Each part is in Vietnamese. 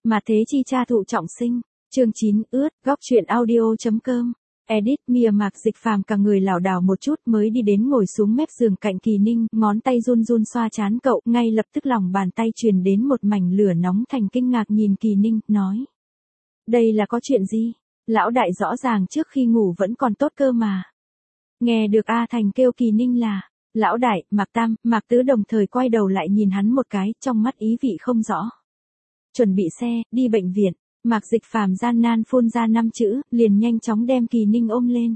Mà thế chi cha thụ trọng sinh. Chương 9 ướt, góc truyện audio.com. Edit Mia Mạc Dịch Phàm cả người lảo đảo một chút mới đi đến ngồi xuống mép giường cạnh Kỳ Ninh, ngón tay run run xoa trán cậu, ngay lập tức lòng bàn tay truyền đến một mảnh lửa nóng. Thành kinh ngạc nhìn Kỳ Ninh, nói. Đây là có chuyện gì? Lão đại rõ ràng trước khi ngủ vẫn còn tốt cơ mà. Nghe được A Thành kêu Kỳ Ninh là Lão đại, Mạc Tam, Mạc Tứ đồng thời quay đầu lại nhìn hắn một cái, trong mắt ý vị không rõ. Chuẩn bị xe, đi bệnh viện. Mạc Dịch Phàm gian nan phun ra 5 chữ, liền nhanh chóng đem Kỳ Ninh ôm lên.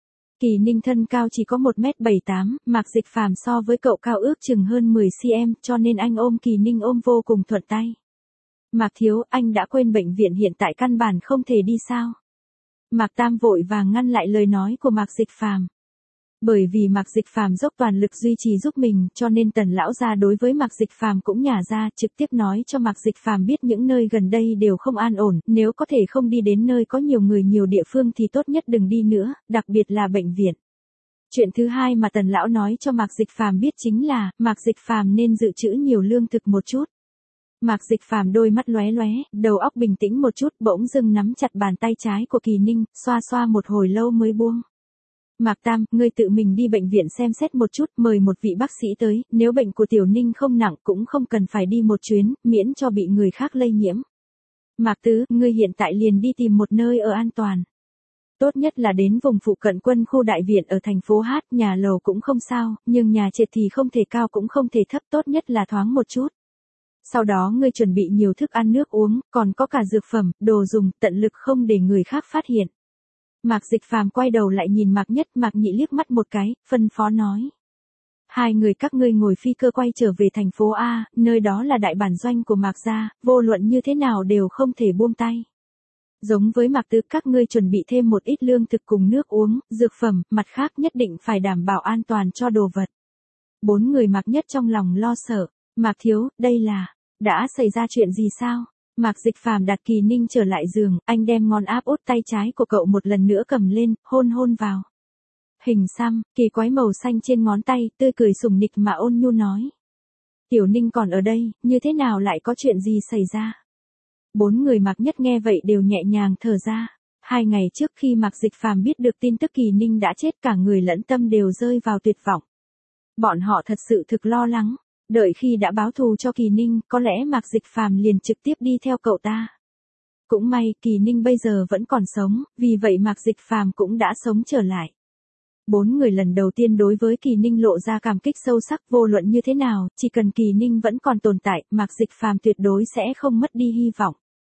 Kỳ Ninh thân cao chỉ có 1m78, Mạc Dịch Phàm so với cậu cao ước chừng hơn 10cm, cho nên anh ôm Kỳ Ninh ôm vô cùng thuận tay. Mạc thiếu, anh đã quên bệnh viện hiện tại căn bản không thể đi sao? Mạc Tam vội vàng ngăn lại lời nói của Mạc Dịch Phàm. Bởi vì Mạc Dịch Phàm dốc toàn lực duy trì giúp mình, cho nên Tần lão gia đối với Mạc Dịch Phàm cũng nhả ra, trực tiếp nói cho Mạc Dịch Phàm biết những nơi gần đây đều không an ổn, nếu có thể không đi đến nơi có nhiều người nhiều địa phương thì tốt nhất đừng đi nữa, đặc biệt là bệnh viện. Chuyện thứ hai mà Tần lão nói cho Mạc Dịch Phàm biết chính là, Mạc Dịch Phàm nên dự trữ nhiều lương thực một chút. Mạc Dịch Phàm đôi mắt lóe lóe, đầu óc bình tĩnh một chút, bỗng dưng nắm chặt bàn tay trái của Kỳ Ninh, xoa xoa một hồi lâu mới buông. Mạc Tam, ngươi tự mình đi bệnh viện xem xét một chút, mời một vị bác sĩ tới, nếu bệnh của Tiểu Ninh không nặng cũng không cần phải đi một chuyến, miễn cho bị người khác lây nhiễm. Mạc Tứ, ngươi hiện tại liền đi tìm một nơi ở an toàn. Tốt nhất là đến vùng phụ cận quân khu đại viện ở thành phố Hát, nhà lầu cũng không sao, nhưng nhà trệt thì không thể cao cũng không thể thấp, tốt nhất là thoáng một chút. Sau đó ngươi chuẩn bị nhiều thức ăn nước uống, còn có cả dược phẩm, đồ dùng, tận lực không để người khác phát hiện. Mạc Dịch Phàm quay đầu lại nhìn Mạc Nhất, Mạc Nhị liếc mắt một cái, phân phó nói. Hai người các ngươi ngồi phi cơ quay trở về thành phố A, nơi đó là đại bản doanh của Mạc gia, vô luận như thế nào đều không thể buông tay. Giống với Mạc Tứ, các ngươi chuẩn bị thêm một ít lương thực cùng nước uống, dược phẩm, mặt khác nhất định phải đảm bảo an toàn cho đồ vật. 4 người Mạc Nhất trong lòng lo sợ. Mạc thiếu, đây là, đã xảy ra chuyện gì sao? Mạc Dịch Phàm đặt Kỳ Ninh trở lại giường, anh đem ngón áp út tay trái của cậu một lần nữa cầm lên, hôn hôn vào. Hình xăm, kỳ quái màu xanh trên ngón tay, tươi cười sủng nịch mà ôn nhu nói. Tiểu Ninh còn ở đây, như thế nào lại có chuyện gì xảy ra? 4 người Mạc Nhất nghe vậy đều nhẹ nhàng thở ra. 2 ngày trước khi Mạc Dịch Phàm biết được tin tức Kỳ Ninh đã chết, cả người lẫn tâm đều rơi vào tuyệt vọng. Bọn họ thật sự thực lo lắng. Đợi khi đã báo thù cho Kỳ Ninh, có lẽ Mạc Dịch Phàm liền trực tiếp đi theo cậu ta. Cũng may, Kỳ Ninh bây giờ vẫn còn sống, vì vậy Mạc Dịch Phàm cũng đã sống trở lại. 4 người lần đầu tiên đối với Kỳ Ninh lộ ra cảm kích sâu sắc, vô luận như thế nào, chỉ cần Kỳ Ninh vẫn còn tồn tại, Mạc Dịch Phàm tuyệt đối sẽ không mất đi hy vọng.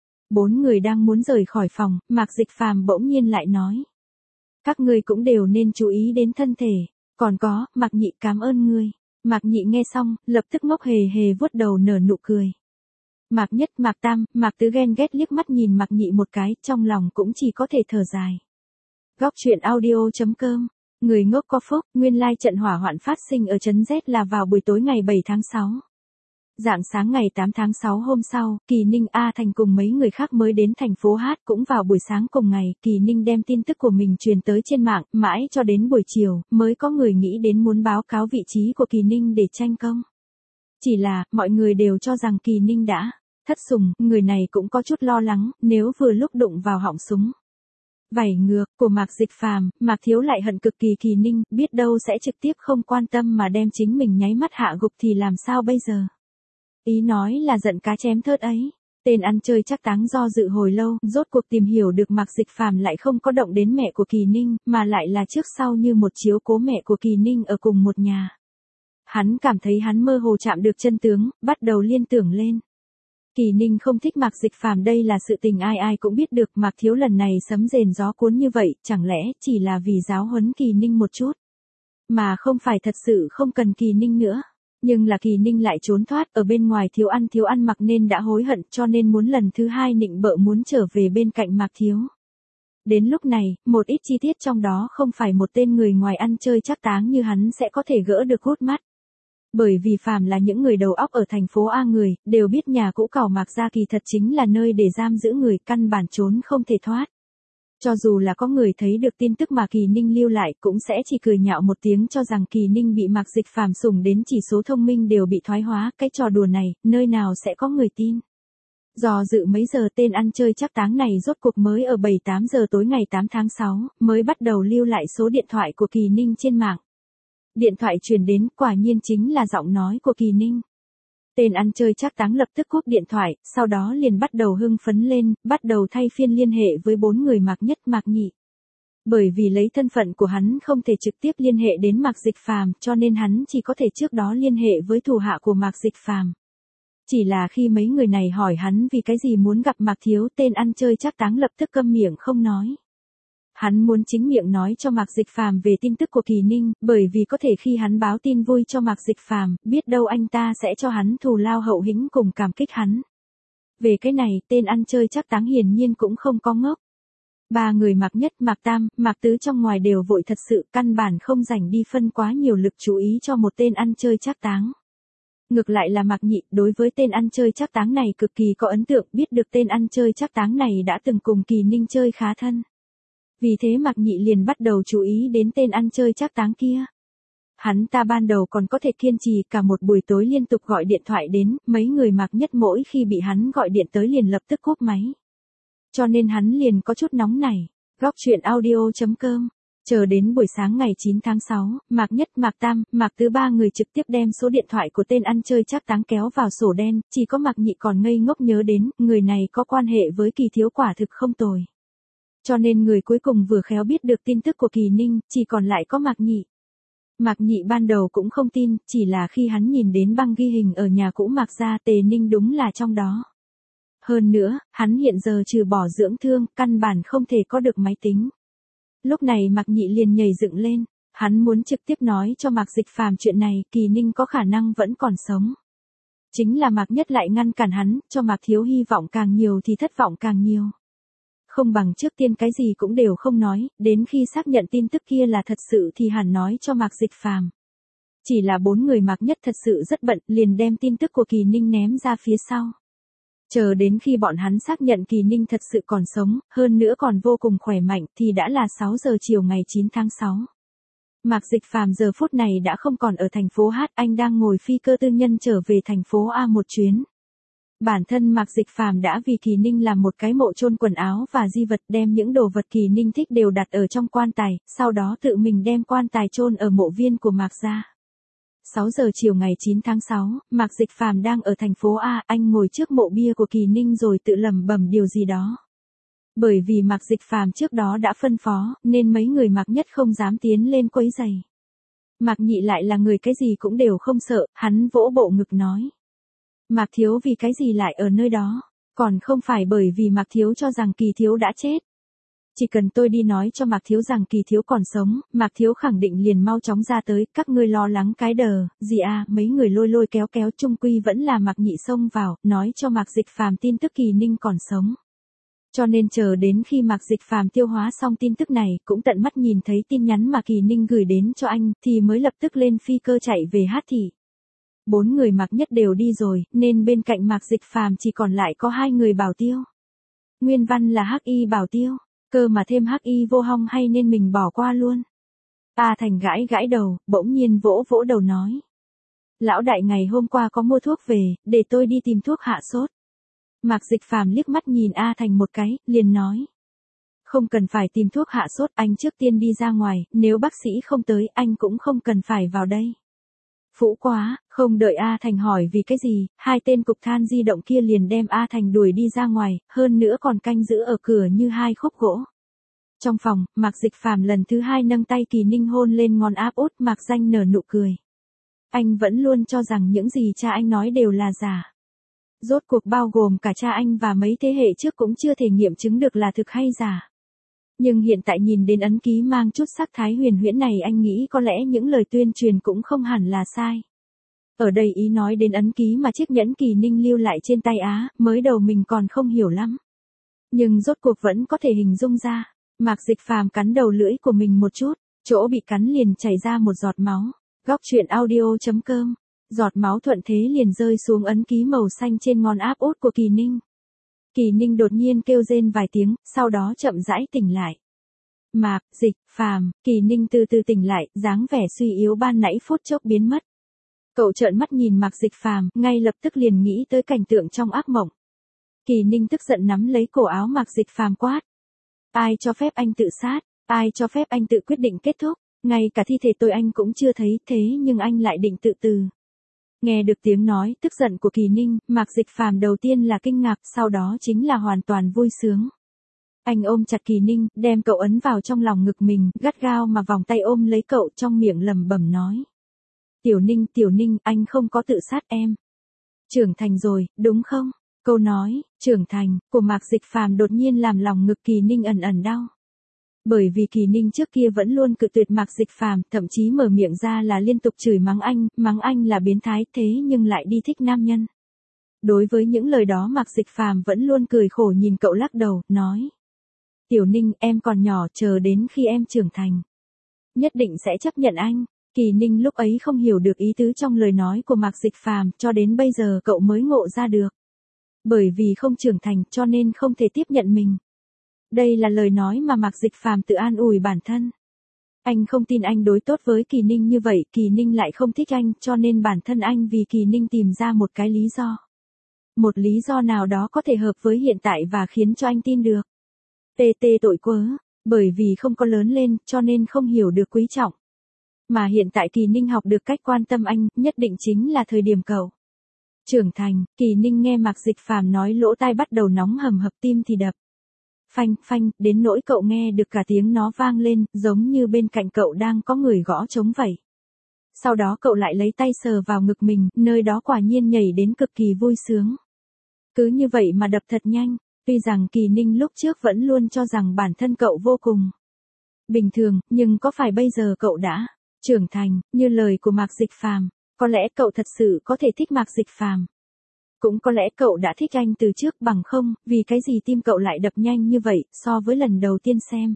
4 người đang muốn rời khỏi phòng, Mạc Dịch Phàm bỗng nhiên lại nói. Các ngươi cũng đều nên chú ý đến thân thể, còn có, Mạc Nhị cảm ơn ngươi. Mạc Nhị nghe xong, lập tức ngốc hề hề vuốt đầu nở nụ cười. Mạc Nhất, Mạc Tam, Mạc Tứ ghen ghét liếc mắt nhìn Mạc Nhị một cái, trong lòng cũng chỉ có thể thở dài. Góc truyện audio.com. Người ngốc có phúc, nguyên lai trận hỏa hoạn phát sinh ở trấn Z là vào buổi tối ngày 7 tháng 6. Rạng sáng ngày 8 tháng 6 hôm sau, Kỳ Ninh, A Thành cùng mấy người khác mới đến thành phố Hát, cũng vào buổi sáng cùng ngày, Kỳ Ninh đem tin tức của mình truyền tới trên mạng, mãi cho đến buổi chiều, mới có người nghĩ đến muốn báo cáo vị trí của Kỳ Ninh để tranh công. Chỉ là, mọi người đều cho rằng Kỳ Ninh đã thất sủng, người này cũng có chút lo lắng, nếu vừa lúc đụng vào họng súng. Vảy ngược của Mạc Dịch Phàm, Mạc Thiếu lại hận cực kỳ Kỳ Ninh, biết đâu sẽ trực tiếp không quan tâm mà đem chính mình nháy mắt hạ gục thì làm sao bây giờ? Ý nói là giận cá chém thớt ấy. Tên ăn chơi chắc táng do dự hồi lâu, rốt cuộc tìm hiểu được Mạc Dịch Phàm lại không có động đến mẹ của Kỳ Ninh, mà lại là trước sau như một chiếu cố mẹ của Kỳ Ninh ở cùng một nhà. Hắn cảm thấy hắn mơ hồ chạm được chân tướng, bắt đầu liên tưởng lên. Kỳ Ninh không thích Mạc Dịch Phàm, đây là sự tình ai ai cũng biết được, Mạc Thiếu lần này sấm rền gió cuốn như vậy, chẳng lẽ chỉ là vì giáo huấn Kỳ Ninh một chút, mà không phải thật sự không cần Kỳ Ninh nữa. Nhưng là Kỳ Ninh lại trốn thoát, ở bên ngoài thiếu ăn mặc nên đã hối hận, cho nên muốn lần thứ hai nịnh bợ muốn trở về bên cạnh Mạc Thiếu. Đến lúc này, một ít chi tiết trong đó không phải một tên người ngoài ăn chơi chắc táng như hắn sẽ có thể gỡ được hút mắt. Bởi vì phàm là những người đầu óc ở thành phố A người, đều biết nhà cũ cẩu Mạc gia kỳ thật chính là nơi để giam giữ người, căn bản trốn không thể thoát. Cho dù là có người thấy được tin tức mà Kỳ Ninh lưu lại cũng sẽ chỉ cười nhạo một tiếng cho rằng Kỳ Ninh bị Mạc Dịch Phàm sủng đến chỉ số thông minh đều bị thoái hóa, cái trò đùa này, nơi nào sẽ có người tin. Do dự mấy giờ tên ăn chơi trác táng này rốt cuộc mới ở 7-8 giờ tối ngày 8 tháng 6, mới bắt đầu lưu lại số điện thoại của Kỳ Ninh trên mạng. Điện thoại truyền đến quả nhiên chính là giọng nói của Kỳ Ninh. Tên ăn chơi trác táng lập tức cúp điện thoại, sau đó liền bắt đầu hưng phấn lên, bắt đầu thay phiên liên hệ với 4 người Mạc Nhất Mạc Nhị. Bởi vì lấy thân phận của hắn không thể trực tiếp liên hệ đến Mạc Dịch Phàm, cho nên hắn chỉ có thể trước đó liên hệ với thủ hạ của Mạc Dịch Phàm. Chỉ là khi mấy người này hỏi hắn vì cái gì muốn gặp Mạc Thiếu, tên ăn chơi trác táng lập tức câm miệng không nói. Hắn muốn chính miệng nói cho Mạc Dịch Phàm về tin tức của Kỳ Ninh, bởi vì có thể khi hắn báo tin vui cho Mạc Dịch Phàm, biết đâu anh ta sẽ cho hắn thù lao hậu hĩnh cùng cảm kích hắn. Về cái này, tên ăn chơi trác táng hiển nhiên cũng không có ngốc. 3 người Mạc Nhất, Mạc Tam, Mạc Tứ trong ngoài đều vội thật sự, căn bản không rảnh đi phân quá nhiều lực chú ý cho một tên ăn chơi trác táng. Ngược lại là Mạc Nhị, đối với tên ăn chơi trác táng này cực kỳ có ấn tượng, biết được tên ăn chơi trác táng này đã từng cùng Kỳ Ninh chơi khá thân. Vì thế Mạc Nhị liền bắt đầu chú ý đến tên ăn chơi trác táng kia. Hắn ta ban đầu còn có thể kiên trì cả một buổi tối liên tục gọi điện thoại đến, mấy người Mạc Nhất mỗi khi bị hắn gọi điện tới liền lập tức cúp máy. Cho nên hắn liền có chút nóng nảy. Góc truyện audio.com. Chờ đến buổi sáng ngày 9 tháng 6, Mạc Nhất, Mạc Tam, Mạc Tứ 3 người trực tiếp đem số điện thoại của tên ăn chơi trác táng kéo vào sổ đen, chỉ có Mạc Nhị còn ngây ngốc nhớ đến, người này có quan hệ với Kỳ Thiếu quả thực không tồi. Cho nên người cuối cùng vừa khéo biết được tin tức của Kỳ Ninh, chỉ còn lại có Mạc Nhị. Mạc Nhị ban đầu cũng không tin, chỉ là khi hắn nhìn đến băng ghi hình ở nhà cũ Mạc gia, Tề Ninh đúng là trong đó. Hơn nữa, hắn hiện giờ trừ bỏ dưỡng thương, căn bản không thể có được máy tính. Lúc này Mạc Nhị liền nhảy dựng lên, hắn muốn trực tiếp nói cho Mạc Dịch Phàm chuyện này, Kỳ Ninh có khả năng vẫn còn sống. Chính là Mạc Nhất lại ngăn cản hắn, cho Mạc Thiếu hy vọng càng nhiều thì thất vọng càng nhiều. Không bằng trước tiên cái gì cũng đều không nói, đến khi xác nhận tin tức kia là thật sự thì hẳn nói cho Mạc Dịch Phàm. Chỉ là 4 người Mạc Nhất thật sự rất bận, liền đem tin tức của Kỳ Ninh ném ra phía sau. Chờ đến khi bọn hắn xác nhận Kỳ Ninh thật sự còn sống, hơn nữa còn vô cùng khỏe mạnh thì đã là 6 giờ chiều ngày 9 tháng 6. Mạc Dịch Phàm giờ phút này đã không còn ở thành phố H, anh đang ngồi phi cơ tư nhân trở về thành phố A một chuyến. Bản thân Mạc Dịch Phàm đã vì Kỳ Ninh làm một cái mộ chôn quần áo và di vật, đem những đồ vật Kỳ Ninh thích đều đặt ở trong quan tài, sau đó tự mình đem quan tài chôn ở mộ viên của Mạc gia. 6 giờ chiều ngày 9 tháng 6, Mạc Dịch Phàm đang ở thành phố A, anh ngồi trước mộ bia của Kỳ Ninh rồi tự lẩm bẩm điều gì đó. Bởi vì Mạc Dịch Phàm trước đó đã phân phó, nên mấy người Mạc Nhất không dám tiến lên quấy rầy. Mạc Nhị lại là người cái gì cũng đều không sợ, hắn vỗ bộ ngực nói. Mạc Thiếu vì cái gì lại ở nơi đó, còn không phải bởi vì Mạc Thiếu cho rằng Kỳ Thiếu đã chết. Chỉ cần tôi đi nói cho Mạc Thiếu rằng Kỳ Thiếu còn sống, Mạc Thiếu khẳng định liền mau chóng ra tới, các ngươi lo lắng cái đờ, gì à, mấy người lôi lôi kéo kéo chung quy vẫn là Mạc Nhị xông vào, nói cho Mạc Dịch Phàm tin tức Kỳ Ninh còn sống. Cho nên chờ đến khi Mạc Dịch Phàm tiêu hóa xong tin tức này, cũng tận mắt nhìn thấy tin nhắn mà Kỳ Ninh gửi đến cho anh, thì mới lập tức lên phi cơ chạy về Hát Thị. 4 người Mạc Nhất đều đi rồi, nên bên cạnh Mạc Dịch Phàm chỉ còn lại có 2 người bảo tiêu. Nguyên văn là Hắc Y bảo tiêu, cơ mà thêm Hắc Y vô hong hay nên mình bỏ qua luôn. A Thành gãi gãi đầu, bỗng nhiên vỗ vỗ đầu nói. Lão đại ngày hôm qua có mua thuốc về, để tôi đi tìm thuốc hạ sốt. Mạc Dịch Phàm liếc mắt nhìn A Thành một cái, liền nói. Không cần phải tìm thuốc hạ sốt, anh trước tiên đi ra ngoài, nếu bác sĩ không tới, anh cũng không cần phải vào đây. Phũ quá, không đợi A Thành hỏi vì cái gì, 2 tên cục than di động kia liền đem A Thành đuổi đi ra ngoài, hơn nữa còn canh giữ ở cửa như 2 khúc gỗ. Trong phòng, Mạc Dịch Phàm lần thứ 2 nâng tay Kỳ Ninh hôn lên ngón áp út, Mạc Danh nở nụ cười. Anh vẫn luôn cho rằng những gì cha anh nói đều là giả. Rốt cuộc bao gồm cả cha anh và mấy thế hệ trước cũng chưa thể nghiệm chứng được là thực hay giả. Nhưng hiện tại nhìn đến ấn ký mang chút sắc thái huyền huyễn này, anh nghĩ có lẽ những lời tuyên truyền cũng không hẳn là sai. Ở đây ý nói đến ấn ký mà chiếc nhẫn Kỳ Ninh lưu lại trên tay Á, mới đầu mình còn không hiểu lắm. Nhưng rốt cuộc vẫn có thể hình dung ra. Mạc Dịch Phàm cắn đầu lưỡi của mình một chút, chỗ bị cắn liền chảy ra một giọt máu. Góc truyện audio.com. Giọt máu thuận thế liền rơi xuống ấn ký màu xanh trên ngón áp út của Kỳ Ninh. Kỳ Ninh đột nhiên kêu rên vài tiếng, sau đó chậm rãi tỉnh lại. Mạc Dịch Phàm, Kỳ Ninh từ từ tỉnh lại, dáng vẻ suy yếu ban nãy phút chốc biến mất. Cậu trợn mắt nhìn Mạc Dịch Phàm, ngay lập tức liền nghĩ tới cảnh tượng trong ác mộng. Kỳ Ninh tức giận nắm lấy cổ áo Mạc Dịch Phàm quát. Ai cho phép anh tự sát, ai cho phép anh tự quyết định kết thúc, ngay cả thi thể tôi anh cũng chưa thấy, thế nhưng anh lại định tự tử. Nghe được tiếng nói tức giận của Kỳ Ninh, Mạc Dịch Phàm đầu tiên là kinh ngạc, sau đó chính là hoàn toàn vui sướng. Anh ôm chặt Kỳ Ninh, đem cậu ấn vào trong lòng ngực mình, gắt gao mà vòng tay ôm lấy cậu, trong miệng lẩm bẩm nói. Tiểu Ninh, anh không có tự sát em. Trưởng thành rồi, đúng không? Câu nói, trưởng thành, của Mạc Dịch Phàm đột nhiên làm lòng ngực Kỳ Ninh ẩn ẩn đau. Bởi vì Kỳ Ninh trước kia vẫn luôn cự tuyệt Mạc Dịch Phàm, thậm chí mở miệng ra là liên tục chửi mắng anh là biến thái, thế nhưng lại đi thích nam nhân. Đối với những lời đó Mạc Dịch Phàm vẫn luôn cười khổ nhìn cậu lắc đầu, nói. Tiểu Ninh, em còn nhỏ, chờ đến khi em trưởng thành. Nhất định sẽ chấp nhận anh. Kỳ Ninh lúc ấy không hiểu được ý tứ trong lời nói của Mạc Dịch Phàm, cho đến bây giờ cậu mới ngộ ra được. Bởi vì không trưởng thành cho nên không thể tiếp nhận mình. Đây là lời nói mà Mạc Dịch Phàm tự an ủi bản thân. Anh không tin anh đối tốt với Kỳ Ninh như vậy, Kỳ Ninh lại không thích anh, cho nên bản thân anh vì Kỳ Ninh tìm ra một cái lý do. Một lý do nào đó có thể hợp với hiện tại và khiến cho anh tin được. TT tội quớ, bởi vì không có lớn lên, cho nên không hiểu được quý trọng. Mà hiện tại Kỳ Ninh học được cách quan tâm anh, nhất định chính là thời điểm cậu trưởng thành. Kỳ Ninh nghe Mạc Dịch Phàm nói lỗ tai bắt đầu nóng hầm hập, tim thì đập. Phanh, phanh, đến nỗi cậu nghe được cả tiếng nó vang lên, giống như bên cạnh cậu đang có người gõ trống vậy. Sau đó cậu lại lấy tay sờ vào ngực mình, nơi đó quả nhiên nhảy đến cực kỳ vui sướng. Cứ như vậy mà đập thật nhanh, tuy rằng Kỳ Ninh lúc trước vẫn luôn cho rằng bản thân cậu vô cùng bình thường, nhưng có phải bây giờ cậu đã trưởng thành, như lời của Mạc Dịch Phàm, có lẽ cậu thật sự có thể thích Mạc Dịch Phàm. Cũng có lẽ cậu đã thích anh từ trước, bằng không, vì cái gì tim cậu lại đập nhanh như vậy, so với lần đầu tiên xem.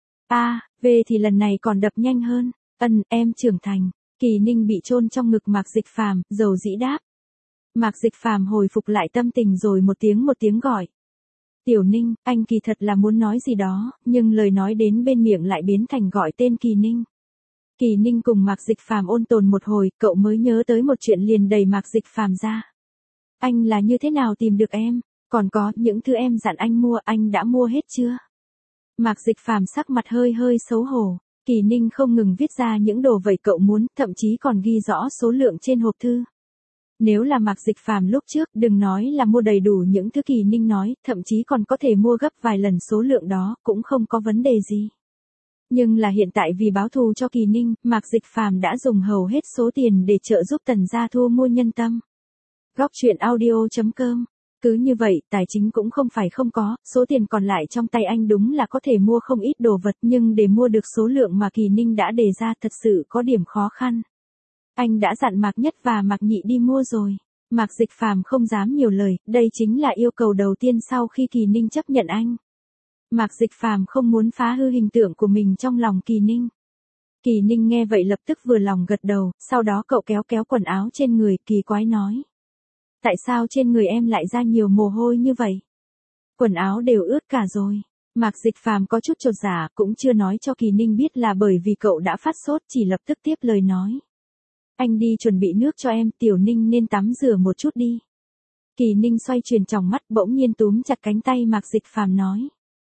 Về thì lần này còn đập nhanh hơn. Em trưởng thành. Kỳ Ninh bị chôn trong ngực Mạc Dịch Phàm, dầu dĩ đáp. Mạc Dịch Phàm hồi phục lại tâm tình rồi một tiếng gọi. Tiểu Ninh, anh kỳ thật là muốn nói gì đó, nhưng lời nói đến bên miệng lại biến thành gọi tên Kỳ Ninh. Kỳ Ninh cùng Mạc Dịch Phàm ôn tồn một hồi, cậu mới nhớ tới một chuyện liền đẩy Mạc Dịch Phàm ra. Anh là như thế nào tìm được em? Còn có, những thứ em dặn anh mua, anh đã mua hết chưa? Mạc Dịch Phàm sắc mặt hơi xấu hổ. Kỳ Ninh không ngừng viết ra những đồ vậy cậu muốn, thậm chí còn ghi rõ số lượng trên hộp thư. Nếu là Mạc Dịch Phàm lúc trước, đừng nói là mua đầy đủ những thứ Kỳ Ninh nói, thậm chí còn có thể mua gấp vài lần số lượng đó, cũng không có vấn đề gì. Nhưng là hiện tại vì báo thù cho Kỳ Ninh, Mạc Dịch Phàm đã dùng hầu hết số tiền để trợ giúp Tần gia thu mua nhân tâm. Góc truyện audio.com. Cứ như vậy, tài chính cũng không phải không có, số tiền còn lại trong tay anh đúng là có thể mua không ít đồ vật, nhưng để mua được số lượng mà Kỳ Ninh đã đề ra thật sự có điểm khó khăn. Anh đã dặn Mạc Nhất và Mạc Nhị đi mua rồi. Mạc Dịch Phàm không dám nhiều lời, đây chính là yêu cầu đầu tiên sau khi Kỳ Ninh chấp nhận anh. Mạc Dịch Phàm không muốn phá hư hình tượng của mình trong lòng Kỳ Ninh. Kỳ Ninh nghe vậy lập tức vừa lòng gật đầu, sau đó cậu kéo quần áo trên người, kỳ quái nói. Tại sao trên người em lại ra nhiều mồ hôi như vậy? Quần áo đều ướt cả rồi. Mạc Dịch Phàm có chút chột dạ, cũng chưa nói cho Kỳ Ninh biết là bởi vì cậu đã phát sốt, chỉ lập tức tiếp lời nói. Anh đi chuẩn bị nước cho em, Tiểu Ninh nên tắm rửa một chút đi. Kỳ Ninh xoay chuyển tròng mắt, bỗng nhiên túm chặt cánh tay Mạc Dịch Phàm nói.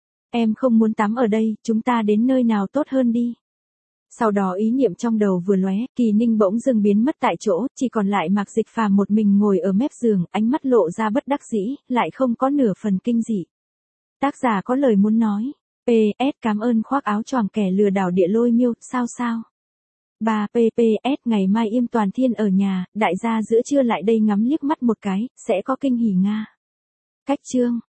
Em không muốn tắm ở đây, chúng ta đến nơi nào tốt hơn đi. Sau đó ý niệm trong đầu vừa lóe, Kỳ Ninh bỗng dưng biến mất tại chỗ, chỉ còn lại Mạc Dịch Phàm một mình ngồi ở mép giường, ánh mắt lộ ra bất đắc dĩ, lại không có nửa phần kinh dị. Tác giả có lời muốn nói. PS cảm ơn khoác áo choàng kẻ lừa đảo địa lôi miêu, sao. 3 PPS ngày mai Yêm Toàn Thiên ở nhà, đại gia giữa trưa lại đây ngắm liếc mắt một cái, sẽ có kinh hỉ Nga. Cách chương.